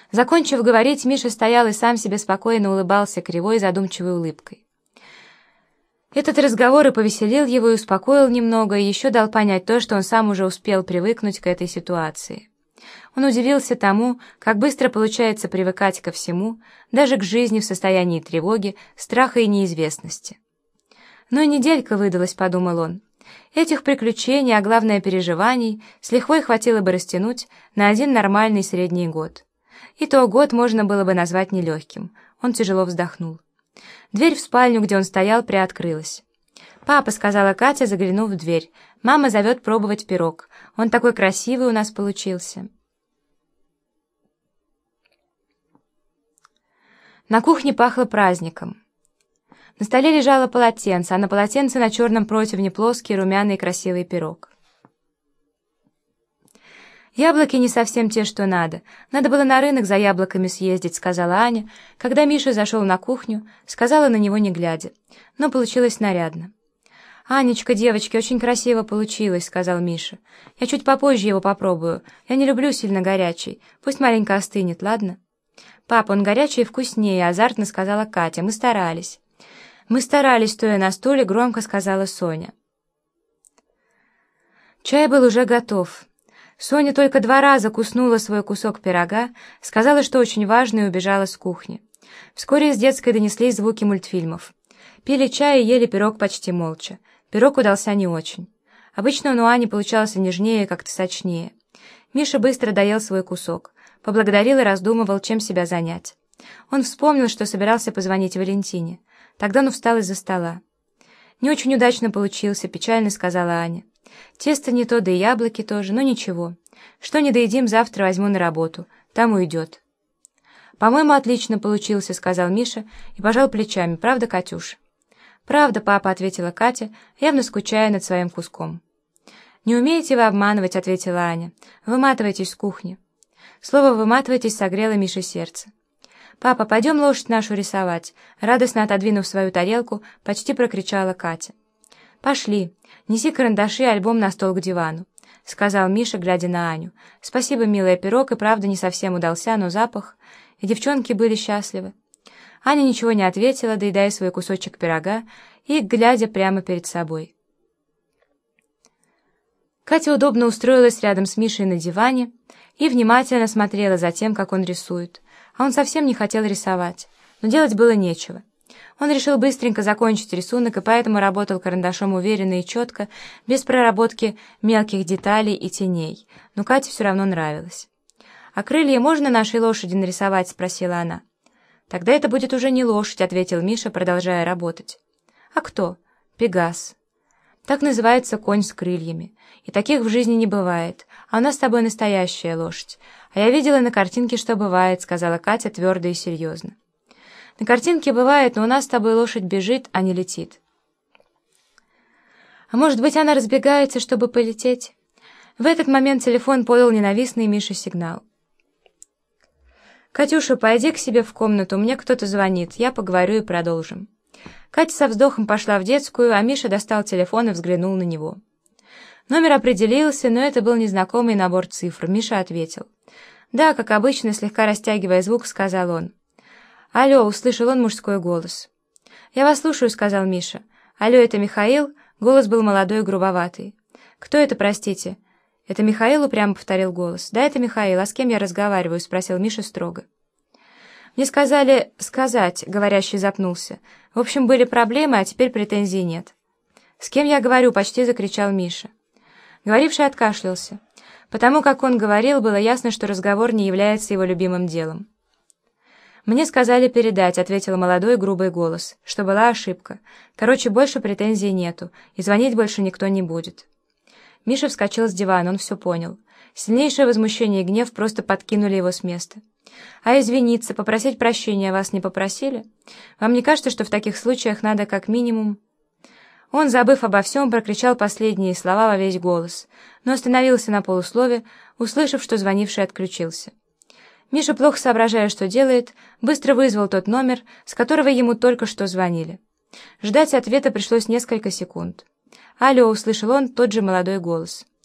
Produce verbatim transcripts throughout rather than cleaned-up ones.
Закончив говорить, Миша стоял и сам себе спокойно улыбался кривой задумчивой улыбкой. Этот разговор и повеселил его, и успокоил немного, и еще дал понять то, что он сам уже успел привыкнуть к этой ситуации. Он удивился тому, как быстро получается привыкать ко всему, даже к жизни в состоянии тревоги, страха и неизвестности. «Ну и неделька выдалась», — подумал он. Этих приключений, а главное переживаний, с лихвой хватило бы растянуть на один нормальный средний год. И то год можно было бы назвать нелегким. Он тяжело вздохнул. Дверь в спальню, где он стоял, приоткрылась. «Папа», — сказала Катя, заглянув в дверь, — «мама зовет пробовать пирог. Он такой красивый у нас получился». На кухне пахло праздником. На столе лежало полотенце, а на полотенце на черном противне плоский, румяный, красивый пирог. «Яблоки не совсем те, что надо. Надо было на рынок за яблоками съездить», — сказала Аня, когда Миша зашел на кухню, сказала на него не глядя. Но получилось нарядно. «Анечка, девочки, очень красиво получилось», — сказал Миша. «Я чуть попозже его попробую. Я не люблю сильно горячий. Пусть маленько остынет, ладно?» «Папа, он горячий и вкуснее», — азартно сказала Катя. «Мы старались». «Мы старались», — стоя на стуле, громко сказала Соня. Чай был уже готов. Соня только два раза куснула свой кусок пирога, сказала, что очень важно, и убежала с кухни. Вскоре из детской донеслись звуки мультфильмов. Пили чай и ели пирог почти молча. Пирог удался не очень. Обычно он у Ани получался нежнее и как-то сочнее. Миша быстро доел свой кусок, поблагодарил и раздумывал, чем себя занять. Он вспомнил, что собирался позвонить Валентине. Тогда он встал из-за стола. «Не очень удачно получился», — печально сказала Аня. «Тесто не то, да и яблоки тоже, но ничего. Что не доедим, завтра возьму на работу. Там уйдет». «По-моему, отлично получился», — сказал Миша и пожал плечами. «Правда, Катюш?» «Правда, папа», — ответила Катя, явно скучая над своим куском. «Не умеете вы обманывать», — ответила Аня. «Выматывайтесь с кухни». Слово «выматывайтесь» согрело Мише сердце. «Папа, пойдем лошадь нашу рисовать», — радостно отодвинув свою тарелку, почти прокричала Катя. «Пошли, неси карандаши и альбом на стол к дивану», — сказал Миша, глядя на Аню. «Спасибо, милая, пирог и правда не совсем удался, но запах...» И девчонки были счастливы. Аня ничего не ответила, доедая свой кусочек пирога и глядя прямо перед собой. Катя удобно устроилась рядом с Мишей на диване и внимательно смотрела за тем, как он рисует. А он совсем не хотел рисовать, но делать было нечего. Он решил быстренько закончить рисунок и поэтому работал карандашом уверенно и четко, без проработки мелких деталей и теней. Но Кате все равно нравилось. «А крылья можно нашей лошади нарисовать?» — спросила она. «Тогда это будет уже не лошадь», — ответил Миша, продолжая работать. «А кто?» «Пегас. Так называется конь с крыльями. И таких в жизни не бывает. А у нас с тобой настоящая лошадь. А я видела на картинке, что бывает», — сказала Катя твердо и серьезно. «На картинке бывает, но у нас с тобой лошадь бежит, а не летит». «А может быть, она разбегается, чтобы полететь?» В этот момент телефон подал ненавистный Мише сигнал. «Катюша, пойди к себе в комнату, мне кто-то звонит, я поговорю и продолжим». Катя со вздохом пошла в детскую, а Миша достал телефон и взглянул на него. Номер определился, но это был незнакомый набор цифр. Миша ответил. «Да, как обычно», слегка растягивая звук, сказал он. «Алло», — услышал он мужской голос. «Я вас слушаю», — сказал Миша. «Алло, это Михаил?» Голос был молодой и грубоватый. «Кто это, простите?» «Это Михаил?» — упрямо повторил голос. «Да, это Михаил. А с кем я разговариваю?» — спросил Миша строго. «Мне сказали сказать», — говорящий запнулся. «В общем, были проблемы, а теперь претензий нет». «С кем я говорю?» — почти закричал Миша. Говоривший откашлялся. Потому как он говорил, было ясно, что разговор не является его любимым делом. «Мне сказали передать», — ответил молодой грубый голос, — «что была ошибка. Короче, больше претензий нету, и звонить больше никто не будет». Миша вскочил с дивана, он все понял. Сильнейшее возмущение и гнев просто подкинули его с места. «А извиниться, попросить прощения вас не попросили? Вам не кажется, что в таких случаях надо как минимум...» Он, забыв обо всем, прокричал последние слова во весь голос, но остановился на полуслове, услышав, что звонивший отключился. Миша, плохо соображая, что делает, быстро вызвал тот номер, с которого ему только что звонили. Ждать ответа пришлось несколько секунд. «Алло», — услышал он тот же молодой голос.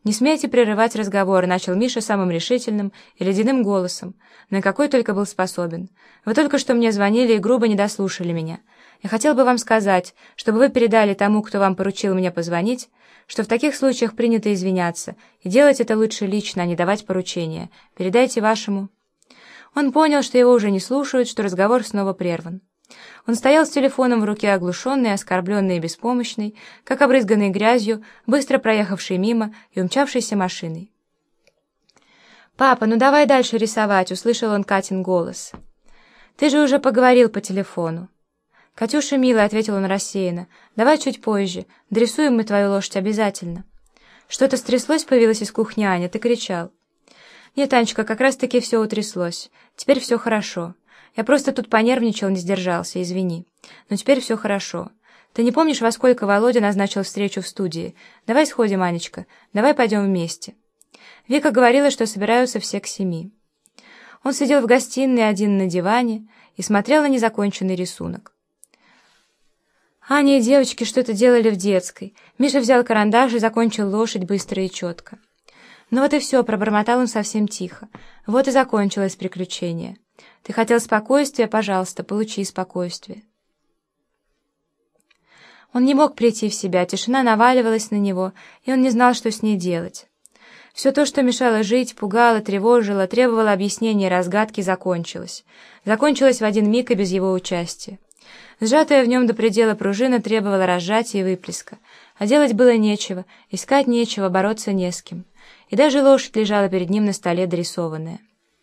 «Не смейте прерывать разговор», — начал Миша самым решительным и ледяным голосом, на какой только был способен. «Вы только что мне звонили и грубо не дослушали меня. Я хотел бы вам сказать, чтобы вы передали тому, кто вам поручил мне позвонить, что в таких случаях принято извиняться, и делать это лучше лично, а не давать поручения. Передайте вашему». Он понял, что его уже не слушают, что разговор снова прерван. Он стоял с телефоном в руке, оглушенный, оскорбленный и беспомощный, как обрызганный грязью, быстро проехавший мимо и умчавшийся машиной. «Папа, ну давай дальше рисовать», — услышал он Катин голос. «Ты же уже поговорил по телефону». «Катюша, милая», — ответил он рассеянно, — «давай чуть позже, дорисуем мы твою лошадь обязательно». «Что-то стряслось?» — появилась из кухни Аня, — «ты кричал». «Нет, Анечка, как раз-таки все утряслось. Теперь все хорошо. Я просто тут понервничал, не сдержался, извини. Но теперь все хорошо. Ты не помнишь, во сколько Володя назначил встречу в студии? Давай сходим, Анечка, давай пойдем вместе». Вика говорила, что собираются все к семи. Он сидел в гостиной один на диване и смотрел на незаконченный рисунок. Аня и девочки что-то делали в детской. Миша взял карандаш и закончил лошадь быстро и четко. «Ну вот и все», — пробормотал он совсем тихо. «Вот и закончилось приключение. Ты хотел спокойствия? Пожалуйста, получи спокойствие». Он не мог прийти в себя, тишина наваливалась на него, и он не знал, что с ней делать. Все то, что мешало жить, пугало, тревожило, требовало объяснения и разгадки, закончилось. Закончилось в один миг и без его участия. Сжатая в нем до предела пружина требовала разжатия и выплеска, а делать было нечего, искать нечего, бороться не с кем. И даже лошадь лежала перед ним на столе дорисованная.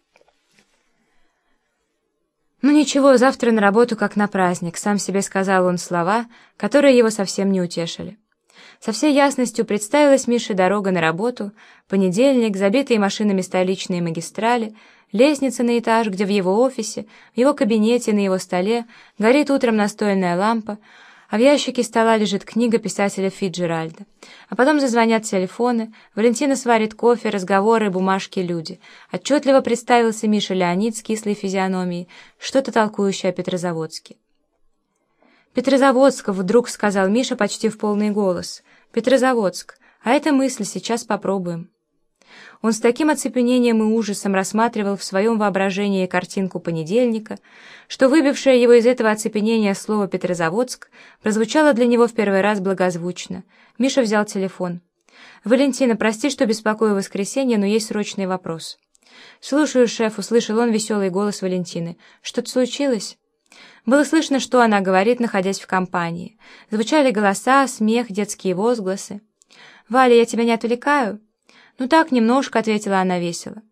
«Ну ничего, завтра на работу как на праздник», — сам себе сказал он слова, которые его совсем не утешили. Со всей ясностью представилась Мише дорога на работу, понедельник, забитые машинами столичные магистрали, лестница на этаж, где в его офисе, в его кабинете, на его столе горит утром настольная лампа, а в ящике стола лежит книга писателя Фитджеральда. А потом зазвонят телефоны, Валентина сварит кофе, разговоры, бумажки, люди. Отчетливо представился Миша Леонид с кислой физиономией, что-то толкующее о Петрозаводске. «Петрозаводск», — вдруг сказал Миша почти в полный голос. «Петрозаводск. А эта мысль, сейчас попробуем». Он с таким оцепенением и ужасом рассматривал в своем воображении картинку понедельника, что выбившее его из этого оцепенения слово «Петрозаводск» прозвучало для него в первый раз благозвучно. Миша взял телефон. «Валентина, прости, что беспокою в воскресенье, но есть срочный вопрос». «Слушаю, шеф», — услышал он веселый голос Валентины. «Что-то случилось?» Было слышно, что она говорит, находясь в компании. Звучали голоса, смех, детские возгласы. «Валя, я тебя не отвлекаю?» «Ну так, немножко», — ответила она весело.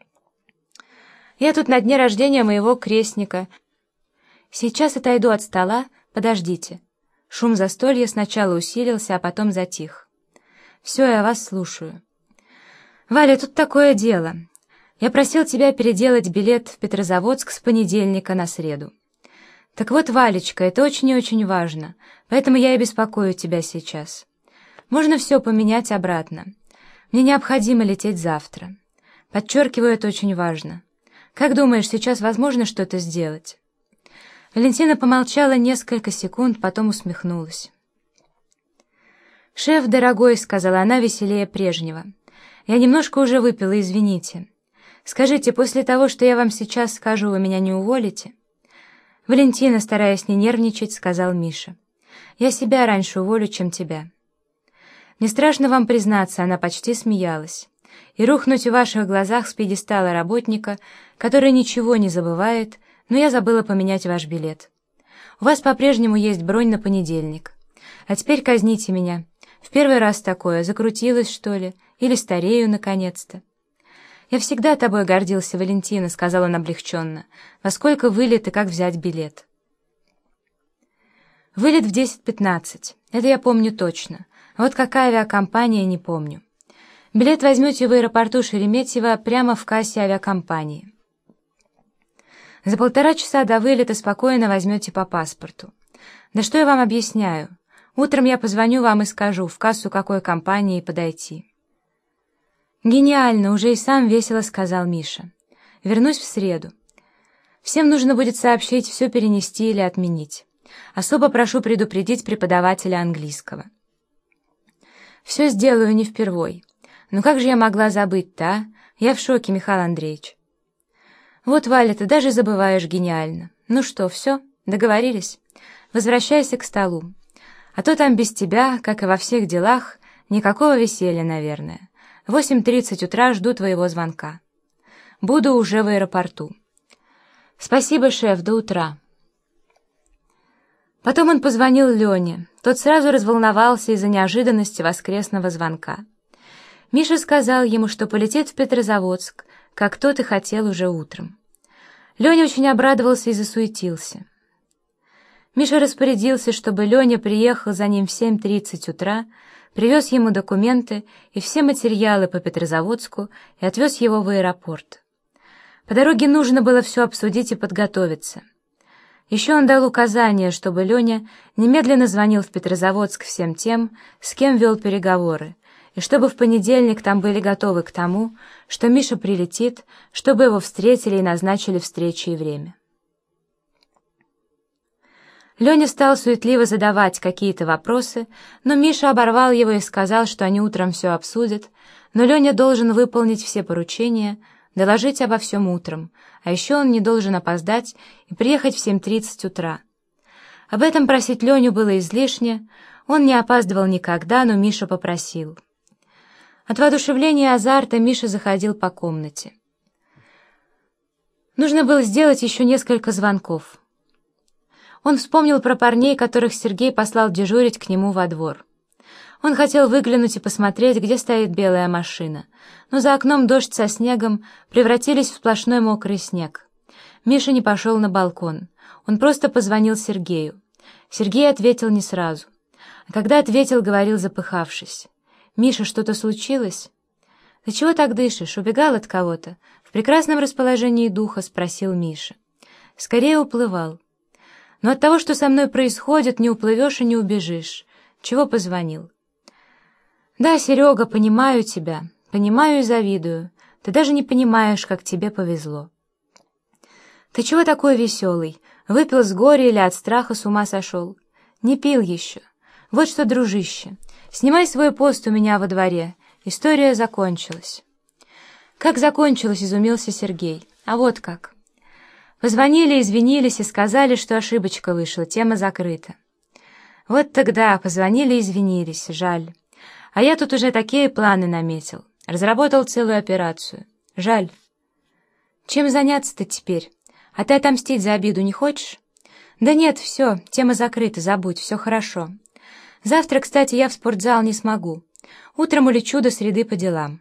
«Я тут на дне рождения моего крестника. Сейчас отойду от стола, подождите». Шум застолья сначала усилился, а потом затих. «Все, я вас слушаю». «Валя, тут такое дело. Я просил тебя переделать билет в Петрозаводск с понедельника на среду. Так вот, Валечка, это очень и очень важно, поэтому я и беспокою тебя сейчас. Можно все поменять обратно. Мне необходимо лететь завтра. Подчеркиваю, это очень важно. Как думаешь, сейчас возможно что-то сделать?» Валентина помолчала несколько секунд, потом усмехнулась. «Шеф, дорогой», — сказала она веселее прежнего, — «я немножко уже выпила, извините. Скажите, после того, что я вам сейчас скажу, вы меня не уволите?» «Валентина», стараясь не нервничать, сказал Миша, — «я себя раньше уволю, чем тебя». «Мне страшно вам признаться», — она почти смеялась, — «и рухнуть в ваших глазах с пьедестала работника, который ничего не забывает, но я забыла поменять ваш билет. У вас по-прежнему есть бронь на понедельник. А теперь казните меня. В первый раз такое, закрутилось, что ли, или старею, наконец-то». «Я всегда тобой гордился, Валентина», — сказал он облегченно. «Во сколько вылет и как взять билет?» «Вылет в десять пятнадцать. Это я помню точно. А вот какая авиакомпания, не помню. Билет возьмете в аэропорту Шереметьево прямо в кассе авиакомпании. За полтора часа до вылета спокойно возьмете по паспорту. Да что я вам объясняю? Утром я позвоню вам и скажу, в кассу какой компании подойти». «Гениально!» — уже и сам весело сказал Миша. «Вернусь в среду. Всем нужно будет сообщить, все перенести или отменить. Особо прошу предупредить преподавателя английского». «Все сделаю не впервой. Ну как же я могла забыть-то, а? Я в шоке, Михаил Андреевич. Вот, Валя, ты даже забываешь гениально. Ну что, все, договорились? Возвращайся к столу. А то там без тебя, как и во всех делах, никакого веселья, наверное. В восемь тридцать утра жду твоего звонка. Буду уже в аэропорту. Спасибо, шеф, до утра. Потом он позвонил Лене. Тот сразу разволновался из-за неожиданности воскресного звонка. Миша сказал ему, что полетит в Петрозаводск, как тот и хотел уже утром. Леня очень обрадовался и засуетился. Миша распорядился, чтобы Леня приехал за ним в семь тридцать утра, привез ему документы и все материалы по Петрозаводску и отвез его в аэропорт. По дороге нужно было все обсудить и подготовиться. Еще он дал указание, чтобы Леня немедленно звонил в Петрозаводск всем тем, с кем вел переговоры, и чтобы в понедельник там были готовы к тому, что Миша прилетит, чтобы его встретили и назначили встречи и время. Леня стал суетливо задавать какие-то вопросы, но Миша оборвал его и сказал, что они утром все обсудят, но Леня должен выполнить все поручения, доложить обо всем утром, а еще он не должен опоздать и приехать в семь тридцать утра. Об этом просить Леню было излишне, он не опаздывал никогда, но Миша попросил. От воодушевления и азарта Миша заходил по комнате. Нужно было сделать еще несколько звонков. Он вспомнил про парней, которых Сергей послал дежурить к нему во двор. Он хотел выглянуть и посмотреть, где стоит белая машина, но за окном дождь со снегом превратились в сплошной мокрый снег. Миша не пошел на балкон. Он просто позвонил Сергею. Сергей ответил не сразу. А когда ответил, говорил запыхавшись. «Миша, что-то случилось?» «Ты чего так дышишь? Убегал от кого-то?» В прекрасном расположении духа спросил Миша. «Скорее уплывал. Но от того, что со мной происходит, не уплывешь и не убежишь. Чего позвонил?» «Да, Серега, понимаю тебя. Понимаю и завидую. Ты даже не понимаешь, как тебе повезло». «Ты чего такой веселый? Выпил с горя или от страха с ума сошел?» «Не пил еще. Вот что, дружище, снимай свой пост у меня во дворе. История закончилась». «Как закончилась?» — изумился Сергей. «А вот как. Позвонили, извинились и сказали, что ошибочка вышла, тема закрыта». «Вот тогда позвонили, извинились, жаль. А я тут уже такие планы наметил. Разработал целую операцию. Жаль». «Чем заняться-то теперь? А ты отомстить за обиду не хочешь?» «Да нет, все, тема закрыта, забудь, все хорошо. Завтра, кстати, я в спортзал не смогу. Утром улечу до среды по делам».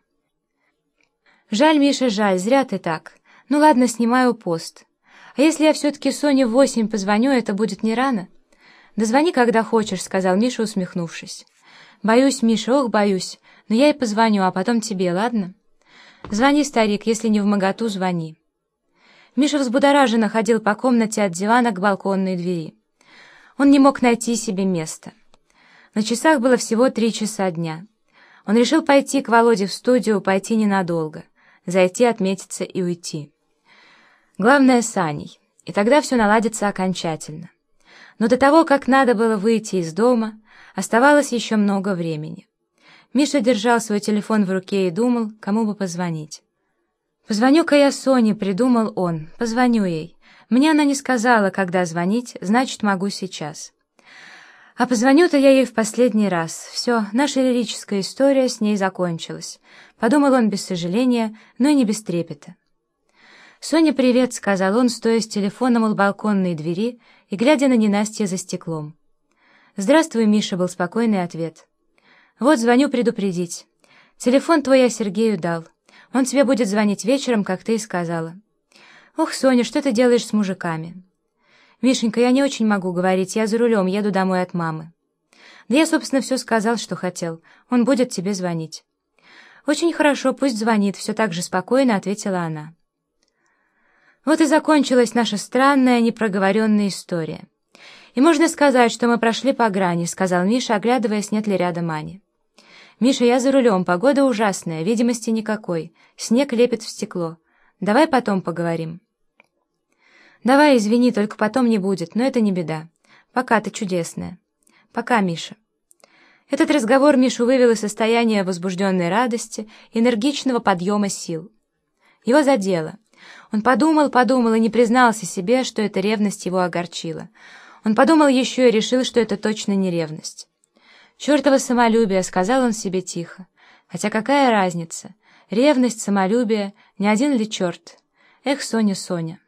«Жаль, Миша, жаль, зря ты так. Ну ладно, снимаю пост. А если я все-таки Соне в восемь позвоню, это будет не рано?» «Да звони, когда хочешь», — сказал Миша, усмехнувшись. «Боюсь, Миша, ох, боюсь. Но я и позвоню, а потом тебе, ладно?» «Звони, старик, если не вмоготу, звони». Миша взбудораженно ходил по комнате от дивана к балконной двери. Он не мог найти себе места. На часах было всего три часа дня. Он решил пойти к Володе в студию, пойти ненадолго, зайти, отметиться и уйти. Главное, с Аней, и тогда все наладится окончательно. Но до того, как надо было выйти из дома, оставалось еще много времени. Миша держал свой телефон в руке и думал, кому бы позвонить. «Позвоню-ка я Соне», — придумал он. «Позвоню ей. Мне она не сказала, когда звонить, значит, могу сейчас. А позвоню-то я ей в последний раз. Все, наша лирическая история с ней закончилась», — подумал он без сожаления, но и не без трепета. «Соня, привет», — сказал он, стоя с телефоном у балконной двери и глядя на ненастье за стеклом. «Здравствуй, Миша», — был спокойный ответ. «Вот, звоню предупредить. Телефон твой я Сергею дал. Он тебе будет звонить вечером, как ты и сказала». «Ох, Соня, что ты делаешь с мужиками?» «Мишенька, я не очень могу говорить, я за рулем, еду домой от мамы». «Да я, собственно, все сказал, что хотел. Он будет тебе звонить». «Очень хорошо, пусть звонит», — все так же спокойно ответила она. Вот и закончилась наша странная, непроговоренная история. «И можно сказать, что мы прошли по грани», — сказал Миша, оглядываясь, нет ли рядом Ани. «Миша, я за рулем, погода ужасная, видимости никакой, снег лепит в стекло. Давай потом поговорим». «Давай, извини, только потом не будет, но это не беда. Пока, ты чудесная». «Пока, Миша». Этот разговор Мишу вывел из состояния возбужденной радости, энергичного подъема сил. Его задело. Он подумал, подумал и не признался себе, что эта ревность его огорчила. Он подумал еще и решил, что это точно не ревность. «Чертово самолюбие», — сказал он себе тихо. «Хотя какая разница? Ревность, самолюбие, не один ли черт? Эх, Соня, Соня!»